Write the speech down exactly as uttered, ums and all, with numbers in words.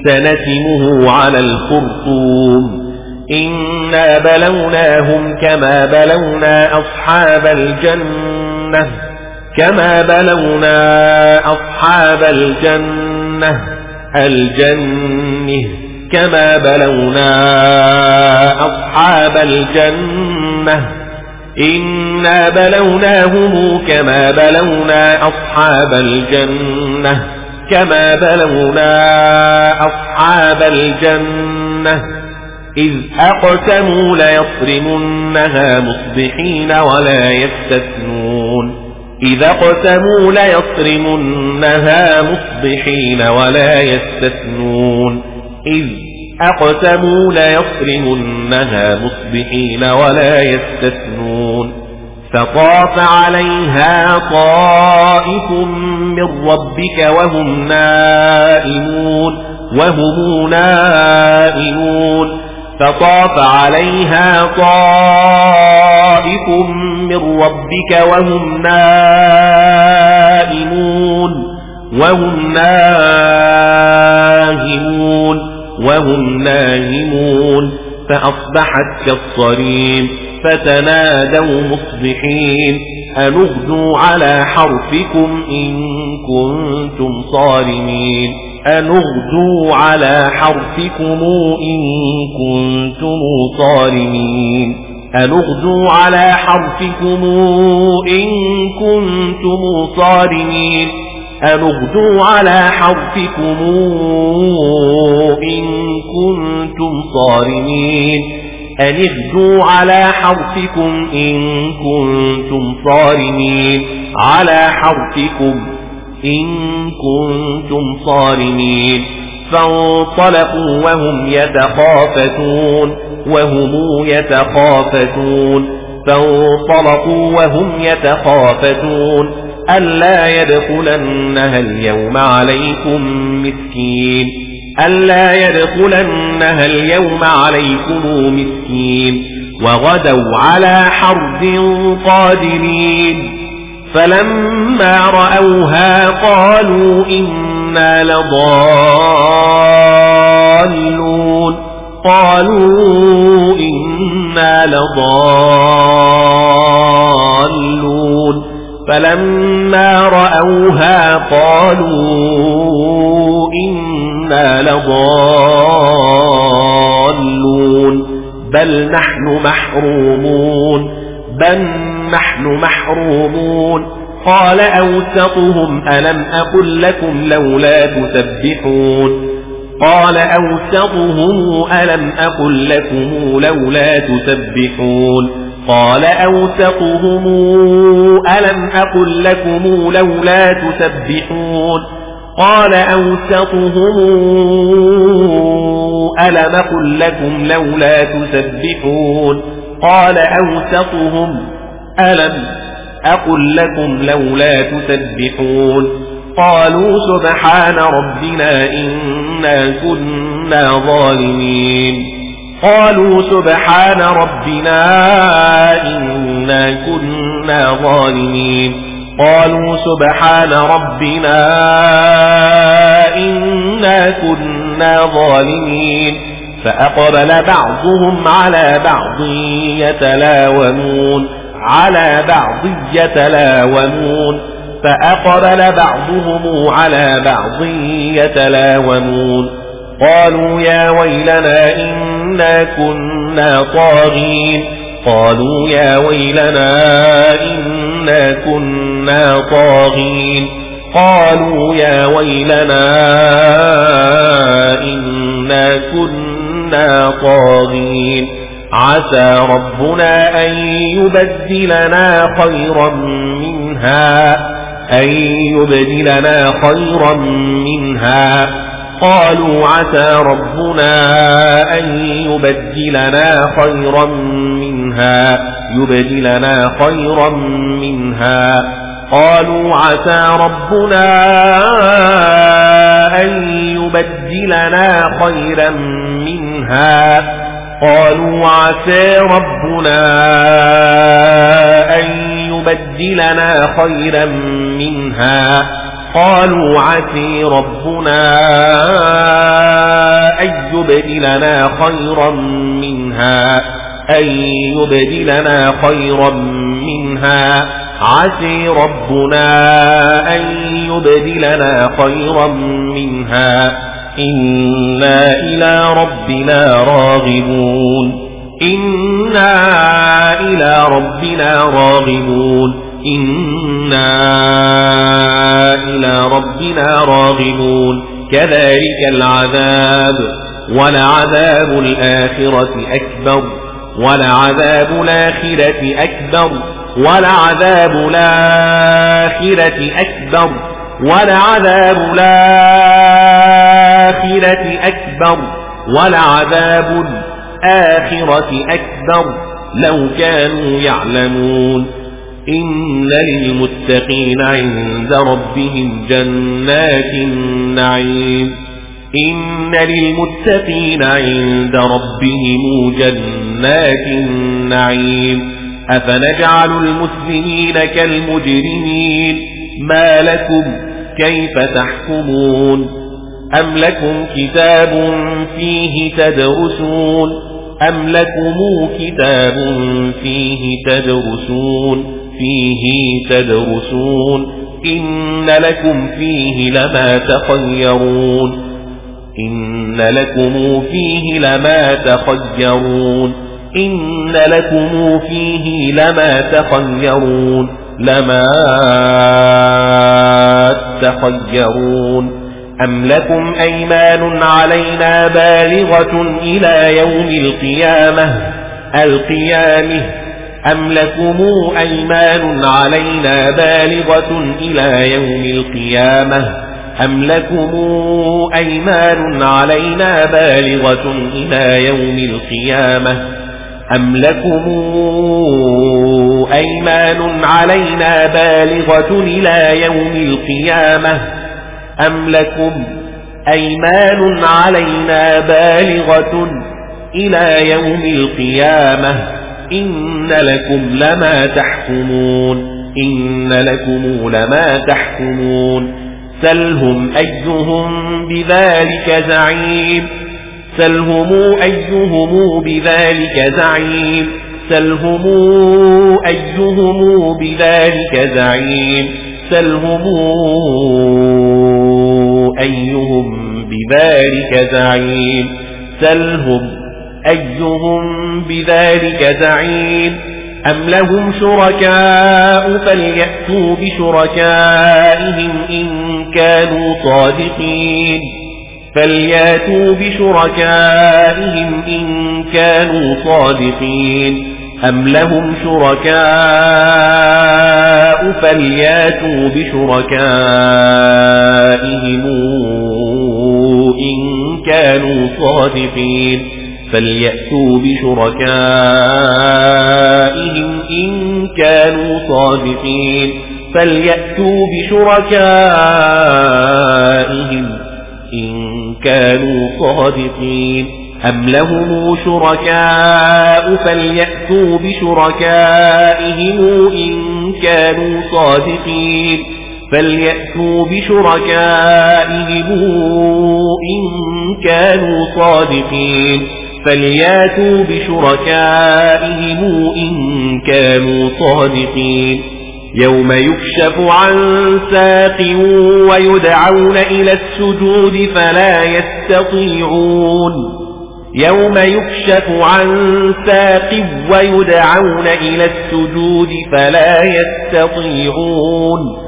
سنسمه على الخرطوم إنا بلوناهم كما بلونا أصحاب الجنة كما بلونا أصحاب الجنة الجنة كما بلونا أصحاب الجنة إنا بلوناهم كما بلونا أصحاب الجنة كما بلونا أصحاب الجنة إذ أقسموا ليصرمنها مصبحين ولا يستثنون إذ أقسموا ليصرمنها مصبحين ولا يستثنون إذ أقسموا ليصرمنها مصبحين ولا يستثنون فطاف عليها طائف من ربك وهم نائمون وهم نائمون فطاف عليها طائف من ربك وهم نائمون وهم نائمون وهم نائمون فأصبحت كالصريم فتنادوا مصبحين أن اغدوا على حرثكم إن كنتم صارمين أن اغدوا على حرثكم إن كنتم صارمين أن اغدوا على حرثكم إن كنتم صارمين أن اغدوا على حرثكم إن كنتم صارمين أن اغدوا على حرثكم إن كنتم صارمين على حرثكم إن كنتم صارمين فانطلقوا وهم يتخافتون وهم يتخافتون فانطلقوا وهم يتخافتون ألا يدخلنها اليوم عليكم مسكين ألا يدخلنها اليوم عليكم مسكين وغدوا على حرد قادرين فلما رأوها قالوا إنا لضالون قالوا إنا لضالون فلما رأوها قالوا إنا لضالون بل نحن محرومون بل نحن محرومون قال أوسطهم ألم أقل لكم لولا تسبحون قال أوسطهم ألم أقل لكم لولا تسبحون قال أوسطهم ألم أقل لكم لولا تسبحون قال أوسطهم ألم أقل لكم لولا تسبحون قال أوسطهم ألم أقل لكم لولا تسبحون قالوا سبحان ربنا إنا كنا ظالمين قالوا سبحان ربنا إنا كنا ظالمين قالوا سبحان ربنا إنا كنا ظالمين فأقبل بعضهم على بعض يتلاومون على بعض يتلاومون فأقبل بعضهم على بعض يتلاومون قالوا يا ويلنا إنا كنا طاغين قالوا يا ويلنا إنا كنا طاغين قالوا يا ويلنا إنا كنا طاغين عسى ربنا أن يبدلنا خيرا منها أن يبدلنا خيرا منها قالوا عسى ربنا أن يبدلنا خيرا منها يبدلنا خيرا منها قالوا عسى ربنا أن يبدلنا خيرا منها قالوا عسى ربنا أن يبدلنا خيرا منها قالوا عسى ربنا يبدلنا خيرا منها أن يبدلنا خيرا منها عسى ربنا أن يبدلنا خيرا منها إنا إلى ربنا راغبون إنا إلى ربنا راغبون إنا إلى ربنا راغبون كذلك العذاب ولعذاب الآخرة أكبر ولعذاب الآخرة أكبر ولعذاب الآخرة أكبر ولعذاب الآخرة أكبر ولعذاب الآخرة أكبر لو كانوا يعلمون إن للمتقين عند ربهم جنات النعيم إن للمتقين عند ربهم جنات النعيم أفنجعل المسلمين كالمجرمين ما لكم كيف تحكمون أم لكم كتاب فيه تدرسون أم لكم كتاب فيه تدرسون فيه تدرسون إن لكم فيه لما تخيرون إن لكم فيه لما تخيرون إن لكم فيه لما تخيرون لما تخيرون أم لكم أيمان علينا بالغة إلى يوم القيامة القيامة أم لكم أيمان علينا بالغة إلى يوم القيامة أم لكم أيمان علينا بالغة إلى يوم القيامة أم لكم أيمان علينا بالغة إلى يوم القيامة أم لكم أيمان علينا بالغة إلى يوم القيامة إن لكم لما تحكمون إن لكم لما تحكمون سلهم أيهم بذلك زعيم سلهم أيهم بذلك زعيم سلهم أيهم بذلك زعيم سلهم أيهم بذلك زعيم سلهم أيهم بذلك زعيم أم لهم شركاء فليأتوا بشركائهم إن كانوا صادقين فليأتوا بشركائهم إن كانوا صادقين أم لهم شركاء فليأتوا بشركائهم إن كانوا صادقين فليأتوا بشركائهم إن كانوا صادقين فليأتوا بشركائهم إن كانوا صادقين أم لهم شركاء فليأتوا بشركائهم إن كانوا صادقين فليأتوا بشركائهم إن كانوا صادقين فليأتوا بشركائهم إن كانوا صادقين يوم يكشف عن ساق ويدعون إلى السجود فلا يستطيعون يوم يكشف عن ساق ويدعون إلى السجود فلا يستطيعون